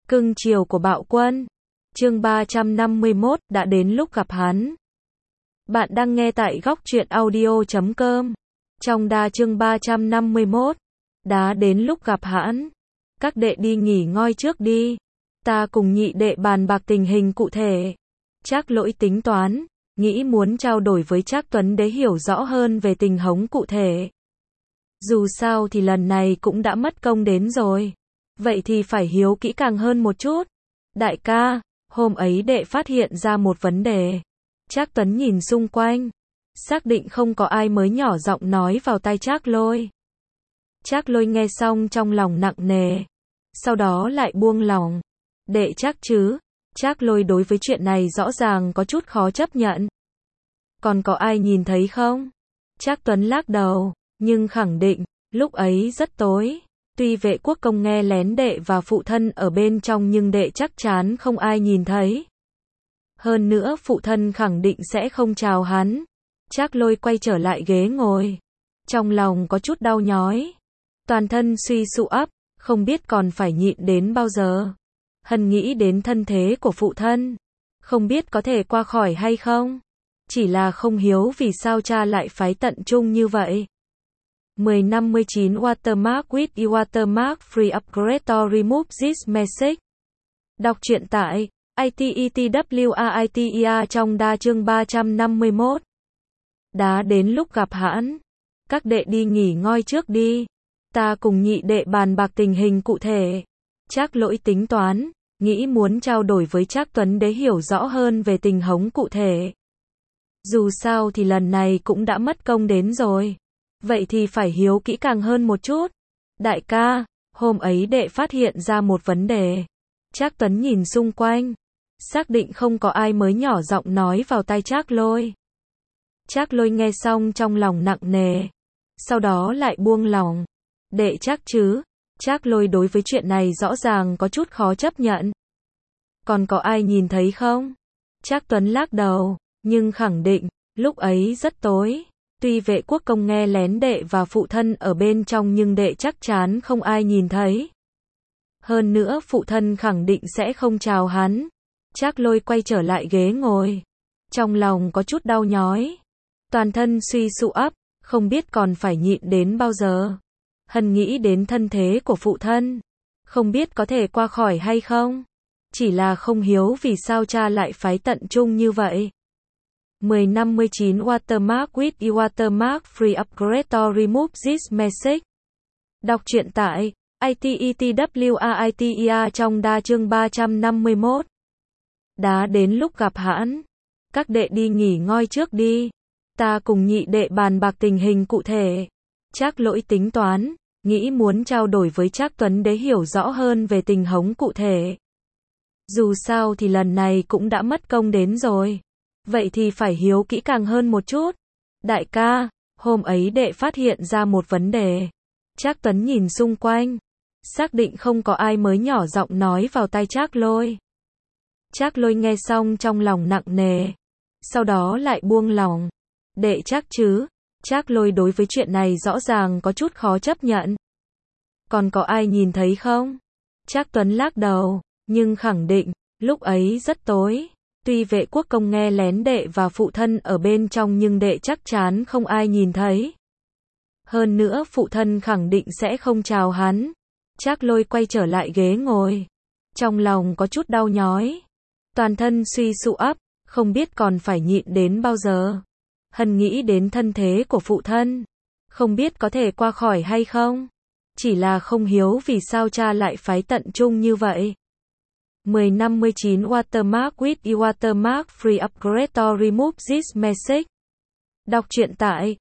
Cưng chiều của Bạo Quân. Chương 351, đã đến lúc gặp hắn. Bạn đang nghe tại góc truyện audio.com. Trong đa chương 351, đã đến lúc gặp hắn. Các đệ đi nghỉ ngơi trước đi. Ta cùng nhị đệ bàn bạc tình hình cụ thể. Trác Lỗi tính toán, nghĩ muốn trao đổi với Trác Tuấn để hiểu rõ hơn về tình huống cụ thể. Dù sao thì lần này cũng đã mất công đến rồi. Vậy thì phải hiếu kỹ càng hơn một chút. Đại ca, hôm ấy đệ phát hiện ra một vấn đề. Trác Tuấn nhìn xung quanh, xác định không có ai mới nhỏ giọng nói vào tai Trác Lôi. Trác Lôi nghe xong trong lòng nặng nề, sau đó lại buông lòng. Đệ chắc chứ? Trác Lôi đối với chuyện này rõ ràng có chút khó chấp nhận. Còn có ai nhìn thấy không? Trác Tuấn lắc đầu, nhưng khẳng định, lúc ấy rất tối. Tuy vệ quốc công nghe lén đệ và phụ thân ở bên trong nhưng đệ chắc chắn không ai nhìn thấy. Hơn nữa phụ thân khẳng định sẽ không chào hắn. Trác Lôi quay trở lại ghế ngồi. Trong lòng có chút đau nhói. Toàn thân suy sụ ấp, không biết còn phải nhịn đến bao giờ. Hân nghĩ đến thân thế của phụ thân. Không biết có thể qua khỏi hay không. Chỉ là không hiểu vì sao cha lại phái tận trung như vậy. 1059 Watermark with e-Watermark free upgrade to remove this message. Đọc truyện tại ITETWAITEA trong đa chương 351. Đã đến lúc gặp hắn. Các đệ đi nghỉ ngơi trước đi. Ta cùng nhị đệ bàn bạc tình hình cụ thể. Trác Lỗi tính toán, nghĩ muốn trao đổi với Trác Tuấn để hiểu rõ hơn về tình huống cụ thể. Dù sao thì lần này cũng đã mất công đến rồi. Vậy thì phải hiếu kỹ càng hơn một chút. Đại ca, hôm ấy đệ phát hiện ra một vấn đề. Trác Tuấn nhìn xung quanh, xác định không có ai mới nhỏ giọng nói vào tai Trác Lôi. Trác Lôi nghe xong trong lòng nặng nề, sau đó lại buông lòng. Đệ chắc chứ? Trác Lôi đối với chuyện này rõ ràng có chút khó chấp nhận. Còn có ai nhìn thấy không? Trác Tuấn lắc đầu, nhưng khẳng định, lúc ấy rất tối. Tuy vệ quốc công nghe lén đệ và phụ thân ở bên trong nhưng đệ chắc chắn không ai nhìn thấy. Hơn nữa phụ thân khẳng định sẽ không chào hắn. Trác Lôi quay trở lại ghế ngồi. Trong lòng có chút đau nhói. Toàn thân suy sụ ấp, không biết còn phải nhịn đến bao giờ. Hân nghĩ đến thân thế của phụ thân. Không biết có thể qua khỏi hay không. Chỉ là không hiểu vì sao cha lại phái tận trung như vậy. 1059 Watermark with e-Watermark free upgrade to remove this message. Đọc truyện tại ITETWAITEA trong đa chương 351. Đã đến lúc gặp hắn. Các đệ đi nghỉ ngơi trước đi. Ta cùng nhị đệ bàn bạc tình hình cụ thể. Trác Lỗi tính toán, nghĩ muốn trao đổi với Trác Tuấn để hiểu rõ hơn về tình huống cụ thể. Dù sao thì lần này cũng đã mất công đến rồi. Vậy thì phải hiếu kỹ càng hơn một chút. Đại ca, hôm ấy đệ phát hiện ra một vấn đề. Trác Tuấn nhìn xung quanh, xác định không có ai mới nhỏ giọng nói vào tai Trác Lôi. Trác Lôi nghe xong trong lòng nặng nề, sau đó lại buông lòng. Đệ chắc chứ? Trác Lôi đối với chuyện này rõ ràng có chút khó chấp nhận. Còn có ai nhìn thấy không? Trác Tuấn lắc đầu, nhưng khẳng định, lúc ấy rất tối. Tuy vệ quốc công nghe lén đệ và phụ thân ở bên trong nhưng đệ chắc chắn không ai nhìn thấy. Hơn nữa phụ thân khẳng định sẽ không chào hắn. Trác Lôi quay trở lại ghế ngồi. Trong lòng có chút đau nhói. Toàn thân suy sụ ấp, không biết còn phải nhịn đến bao giờ. Hân nghĩ đến thân thế của phụ thân. Không biết có thể qua khỏi hay không. Chỉ là không hiểu vì sao cha lại phái tận trung như vậy. 1059 Watermark with e-Watermark free upgrade to remove this message. Đọc truyện tại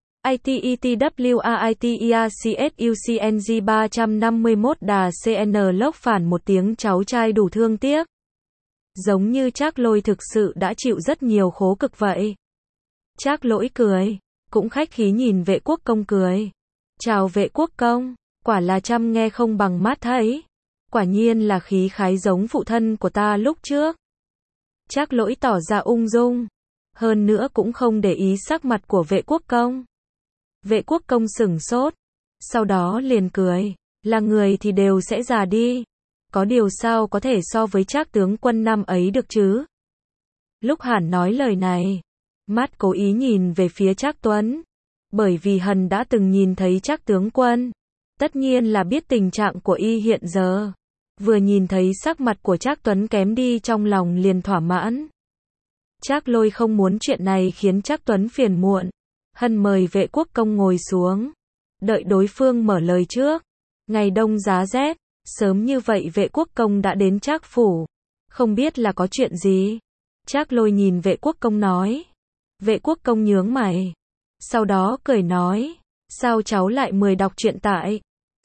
ITETWAITEA CSUCNG 351 đà CN lốc phản một tiếng cháu trai đủ thương tiếc. Giống như Trác Lôi thực sự đã chịu rất nhiều khổ cực vậy. Trác Lỗi cười, cũng khách khí nhìn vệ quốc công cười. Chào vệ quốc công, quả là chăm nghe không bằng mắt thấy. Quả nhiên là khí khái giống phụ thân của ta lúc trước. Trác Lỗi tỏ ra ung dung. Hơn nữa cũng không để ý sắc mặt của vệ quốc công. Vệ quốc công sửng sốt. Sau đó liền cười. Là người thì đều sẽ già đi. Có điều sao có thể so với Trác tướng quân năm ấy được chứ? Lúc Hàn nói lời này, mắt cố ý nhìn về phía Trác Tuấn, bởi vì Hàn đã từng nhìn thấy Trác tướng quân, tất nhiên là biết tình trạng của y hiện giờ. Vừa nhìn thấy sắc mặt của Trác Tuấn kém đi trong lòng liền thỏa mãn. Trác Lôi không muốn chuyện này khiến Trác Tuấn phiền muộn. Hân mời Vệ Quốc Công ngồi xuống, đợi đối phương mở lời trước. Ngày đông giá rét, sớm như vậy Vệ Quốc Công đã đến Trác phủ, không biết là có chuyện gì. Trác Lôi nhìn Vệ Quốc Công nói. Vệ Quốc Công nhướng mày, sau đó cười nói, sao cháu lại mời đọc truyện tại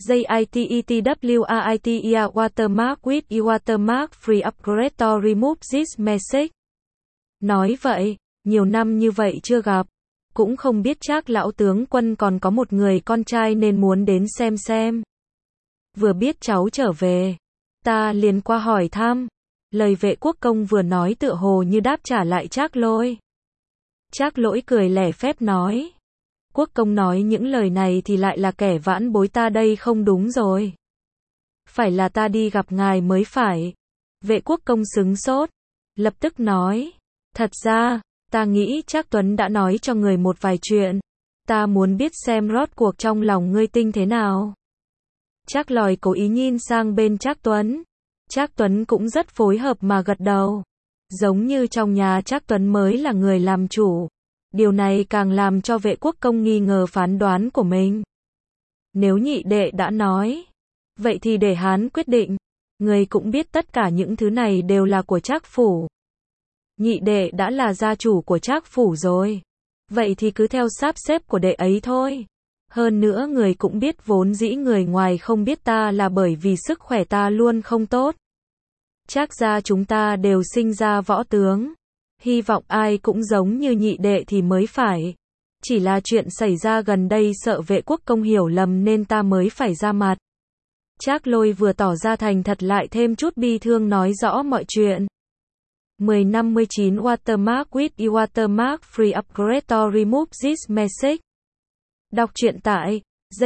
JITETWAITEA watermark with e watermark free upgrade to remove this message. Nói vậy, nhiều năm như vậy chưa gặp, cũng không biết Trác lão tướng quân còn có một người con trai nên muốn đến xem. Vừa biết cháu trở về, ta liền qua hỏi thăm. Lời Vệ Quốc Công vừa nói tựa hồ như đáp trả lại Trác Lôi. Trác Lỗi cười lẻ phép nói. Quốc Công nói những lời này thì lại là kẻ vãn bối ta đây không đúng rồi. Phải là ta đi gặp ngài mới phải. Vệ Quốc Công sững sốt, lập tức nói. Thật ra, ta nghĩ Trác Tuấn đã nói cho người một vài chuyện. Ta muốn biết xem rốt cuộc trong lòng ngươi tinh thế nào. Trác Lòi cố ý nhìn sang bên Trác Tuấn. Trác Tuấn cũng rất phối hợp mà gật đầu. Giống như trong nhà Trác Tuấn mới là người làm chủ. Điều này càng làm cho Vệ Quốc Công nghi ngờ phán đoán của mình. Nếu nhị đệ đã nói, vậy thì để hắn quyết định. Người cũng biết tất cả những thứ này đều là của Trác phủ. Nhị đệ đã là gia chủ của Trác phủ rồi. Vậy thì cứ theo sắp xếp của đệ ấy thôi. Hơn nữa người cũng biết vốn dĩ người ngoài không biết ta là bởi vì sức khỏe ta luôn không tốt. Trác gia chúng ta đều sinh ra võ tướng. Hy vọng ai cũng giống như nhị đệ thì mới phải. Chỉ là chuyện xảy ra gần đây sợ Vệ Quốc Công hiểu lầm nên ta mới phải ra mặt. Trác Lôi vừa tỏ ra thành thật lại thêm chút bi thương nói rõ mọi chuyện. 1059 watermark with e watermark free upgrade to remove this message. Đọc truyện tại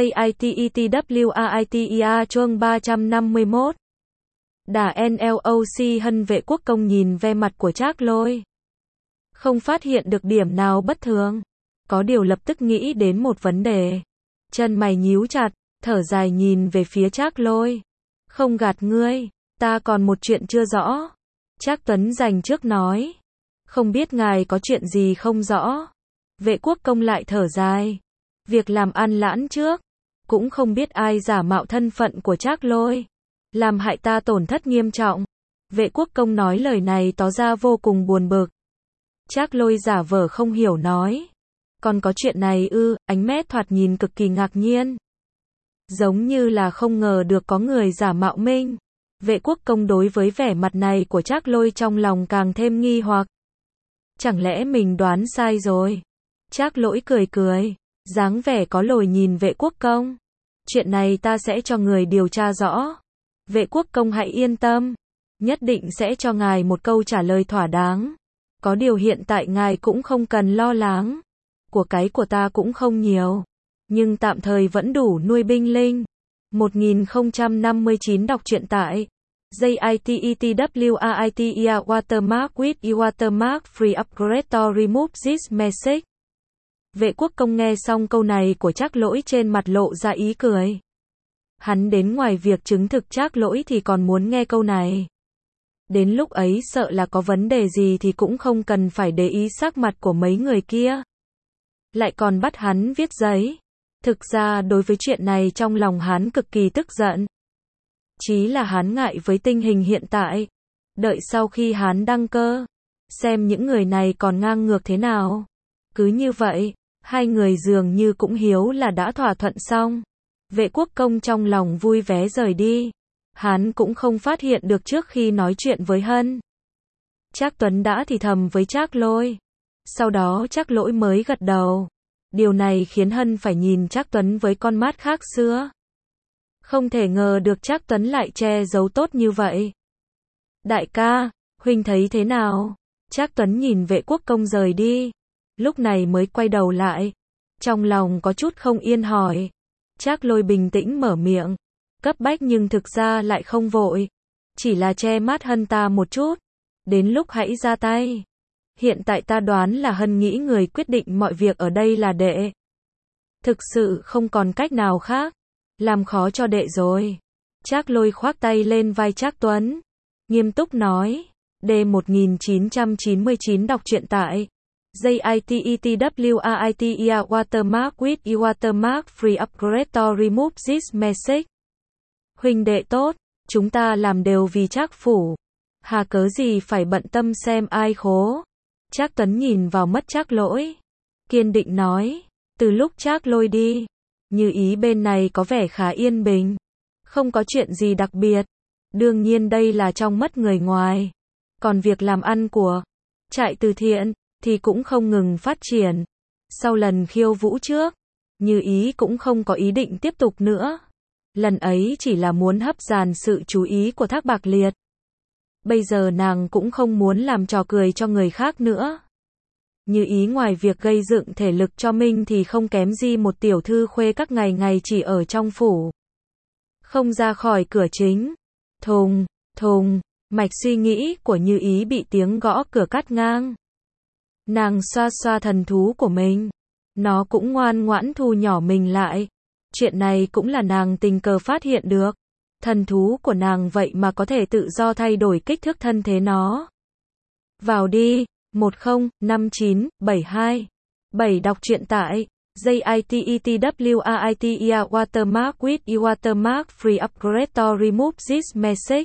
JITETWAITEA chương 351. Đả NLOC. Hân. Vệ Quốc Công nhìn ve mặt của Trác Lôi, không phát hiện được điểm nào bất thường. Có điều lập tức nghĩ đến một vấn đề. Chân mày nhíu chặt, thở dài nhìn về phía Trác Lôi. Không gạt ngươi, ta còn một chuyện chưa rõ. Trác Tuấn dành trước nói. Không biết ngài có chuyện gì không rõ. Vệ Quốc Công lại thở dài. Việc làm ăn lãn trước, cũng không biết ai giả mạo thân phận của Trác Lôi, làm hại ta tổn thất nghiêm trọng. Vệ Quốc Công nói lời này tỏ ra vô cùng buồn bực. Trác Lôi giả vờ không hiểu nói. Còn có chuyện này ư? Ánh mắt thoạt nhìn cực kỳ ngạc nhiên. Giống như là không ngờ được có người giả mạo mình. Vệ Quốc Công đối với vẻ mặt này của Trác Lôi trong lòng càng thêm nghi hoặc. Chẳng lẽ mình đoán sai rồi? Trác Lỗi cười, dáng vẻ có lồi nhìn Vệ Quốc Công. Chuyện này ta sẽ cho người điều tra rõ. Vệ Quốc Công hãy yên tâm, nhất định sẽ cho ngài một câu trả lời thỏa đáng. Có điều hiện tại ngài cũng không cần lo lắng. Của cái của ta cũng không nhiều, nhưng tạm thời vẫn đủ nuôi binh lính. 1059 đọc truyện tại JITETWAITEA watermark with e watermark free upgrade to remove this message. Vệ Quốc Công nghe xong câu này của Trác Lỗi trên mặt lộ ra ý cười. Hắn đến ngoài việc chứng thực Trác Lỗi thì còn muốn nghe câu này. Đến lúc ấy sợ là có vấn đề gì thì cũng không cần phải để ý sắc mặt của mấy người kia. Lại còn bắt hắn viết giấy. Thực ra đối với chuyện này trong lòng hắn cực kỳ tức giận. Chí là hắn ngại với tình hình hiện tại. Đợi sau khi hắn đăng cơ, xem những người này còn ngang ngược thế nào. Cứ như vậy, hai người dường như cũng hiếu là đã thỏa thuận xong. Vệ Quốc Công trong lòng vui vẻ rời đi. Hắn cũng không phát hiện được trước khi nói chuyện với Hân. Trác Tuấn đã thì thầm với Trác Lôi. Sau đó Trác Lỗi mới gật đầu. Điều này khiến Hân phải nhìn Trác Tuấn với con mắt khác xưa. Không thể ngờ được Trác Tuấn lại che giấu tốt như vậy. Đại ca, huynh thấy thế nào? Trác Tuấn nhìn Vệ Quốc Công rời đi. Lúc này mới quay đầu lại. Trong lòng có chút không yên hỏi. Trác Lôi bình tĩnh mở miệng. Cấp bách nhưng thực ra lại không vội. Chỉ là che mát Hân ta một chút. Đến lúc hãy ra tay. Hiện tại ta đoán là Hân nghĩ người quyết định mọi việc ở đây là đệ. Thực sự không còn cách nào khác. Làm khó cho đệ rồi. Trác Lôi khoác tay lên vai Trác Tuấn. Nghiêm túc nói. D1999 đọc truyện tại JITETWAITEA Watermark with e-Watermark Free Upgrade to remove this message. Huynh đệ tốt, chúng ta làm đều vì Trác phủ. Hà cớ gì phải bận tâm xem ai khố. Trác Tuấn nhìn vào mắt Trác Lỗi. Kiên định nói. Từ lúc Trác Lôi đi, Như Ý bên này có vẻ khá yên bình. Không có chuyện gì đặc biệt. Đương nhiên đây là trong mắt người ngoài. Còn việc làm ăn của trại từ thiện thì cũng không ngừng phát triển. Sau lần khiêu vũ trước, Như Ý cũng không có ý định tiếp tục nữa. Lần ấy chỉ là muốn hấp dàn sự chú ý của Thác Bạc Liệt. Bây giờ nàng cũng không muốn làm trò cười cho người khác nữa. Như Ý ngoài việc gây dựng thể lực cho mình thì không kém gì một tiểu thư khuê các ngày ngày chỉ ở trong phủ. Không ra khỏi cửa chính. Thùng, thùng, mạch suy nghĩ của Như Ý bị tiếng gõ cửa cắt ngang. Nàng xoa xoa thần thú của mình. Nó cũng ngoan ngoãn thu nhỏ mình lại. Chuyện này cũng là nàng tình cờ phát hiện được. Thần thú của nàng vậy mà có thể tự do thay đổi kích thước thân thế nó. Vào đi. 105972 7 đọc truyện tại JITETWAITEA Watermark with e-Watermark Free Upgrade to remove this message.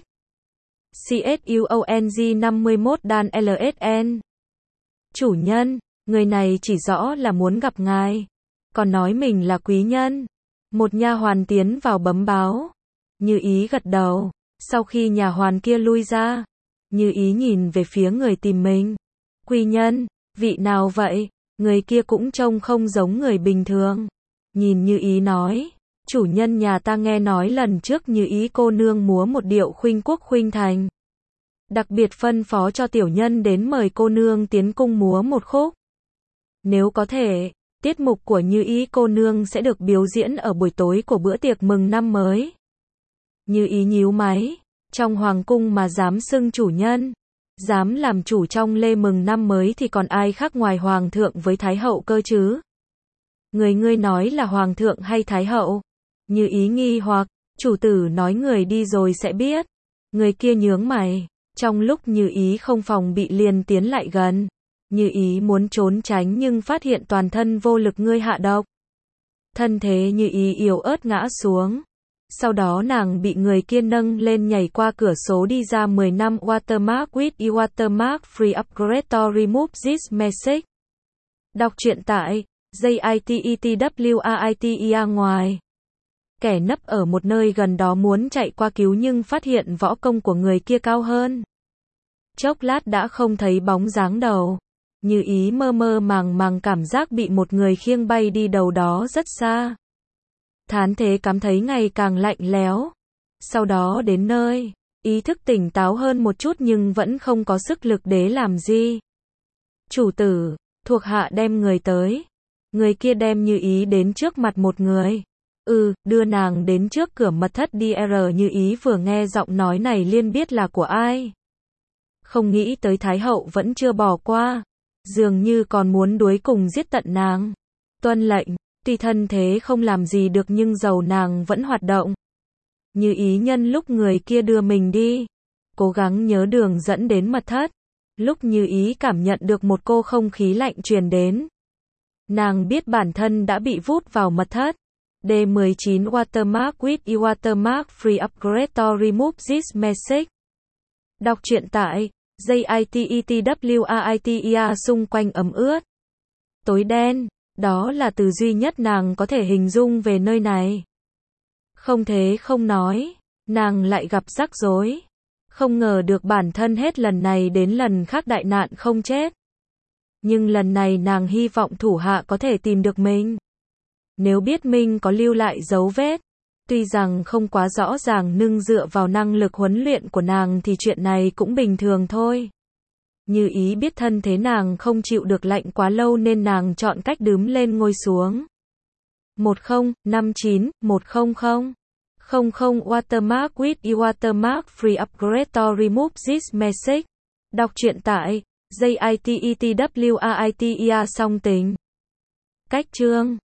CSUONG 51 đan LSN. Chủ nhân, người này chỉ rõ là muốn gặp ngài. Còn nói mình là quý nhân. Một nha hoàn tiến vào bấm báo. Như Ý gật đầu. Sau khi nhà hoàn kia lui ra, Như Ý nhìn về phía người tìm mình. Quý nhân, vị nào vậy? Người kia cũng trông không giống người bình thường. Nhìn Như Ý nói, chủ nhân nhà ta nghe nói lần trước Như Ý cô nương múa một điệu khuynh quốc khuynh thành. Đặc biệt phân phó cho tiểu nhân đến mời cô nương tiến cung múa một khúc. Nếu có thể, tiết mục của Như Ý cô nương sẽ được biểu diễn ở buổi tối của bữa tiệc mừng năm mới. Như Ý nhíu máy, trong hoàng cung mà dám xưng chủ nhân. Dám làm chủ trong lễ mừng năm mới thì còn ai khác ngoài hoàng thượng với thái hậu cơ chứ? Ngươi nói là hoàng thượng hay thái hậu? Như Ý nghi hoặc, chủ tử nói người đi rồi sẽ biết. Người kia nhướng mày, trong lúc Như Ý không phòng bị liền tiến lại gần. Như Ý muốn trốn tránh nhưng phát hiện toàn thân vô lực ngươi hạ độc. Thân thế Như Ý yếu ớt ngã xuống. Sau đó nàng bị người kia nâng lên nhảy qua cửa sổ đi ra 10 năm Watermark with e-Watermark Free Upgrade to remove this message. Đọc truyện tại JITETWAITEA ngoài. Kẻ nấp ở một nơi gần đó muốn chạy qua cứu nhưng phát hiện võ công của người kia cao hơn. Chốc lát đã không thấy bóng dáng đầu. Như Ý mơ mơ màng màng cảm giác bị một người khiêng bay đi đâu đó rất xa. Thán thế cảm thấy ngày càng lạnh lẽo. Sau đó đến nơi, ý thức tỉnh táo hơn một chút nhưng vẫn không có sức lực để làm gì. Chủ tử, thuộc hạ đem người tới. Người kia đem Như Ý đến trước mặt một người. Đưa nàng đến trước cửa mật thất đi. Như Ý vừa nghe giọng nói này liền biết là của ai. Không nghĩ tới thái hậu vẫn chưa bỏ qua. Dường như còn muốn đuối cùng giết tận nàng. Tuân lệnh. Tuy thân thế không làm gì được nhưng dầu nàng vẫn hoạt động. Như Ý nhân lúc người kia đưa mình đi, cố gắng nhớ đường dẫn đến mật thất. Lúc Như Ý cảm nhận được một cô không khí lạnh truyền đến. Nàng biết bản thân đã bị vút vào mật thất. D19 Watermark with e-Watermark Free Upgrade to remove this message. Đọc truyện tại JITETWAITEA xung quanh ẩm ướt. Tối đen. Đó là từ duy nhất nàng có thể hình dung về nơi này. Không thế không nói, nàng lại gặp rắc rối. Không ngờ được bản thân hết lần này đến lần khác đại nạn không chết. Nhưng lần này nàng hy vọng thủ hạ có thể tìm được mình. Nếu biết mình có lưu lại dấu vết, tuy rằng không quá rõ ràng nhưng dựa vào năng lực huấn luyện của nàng thì chuyện này cũng bình thường thôi. Như Ý biết thân thế nàng không chịu được lạnh quá lâu nên nàng chọn cách đướm lên ngồi xuống. 1059-100 00 Watermark with e-watermark free upgrade to remove this message. Đọc truyện tại JITETWRITER song tính. Cách chương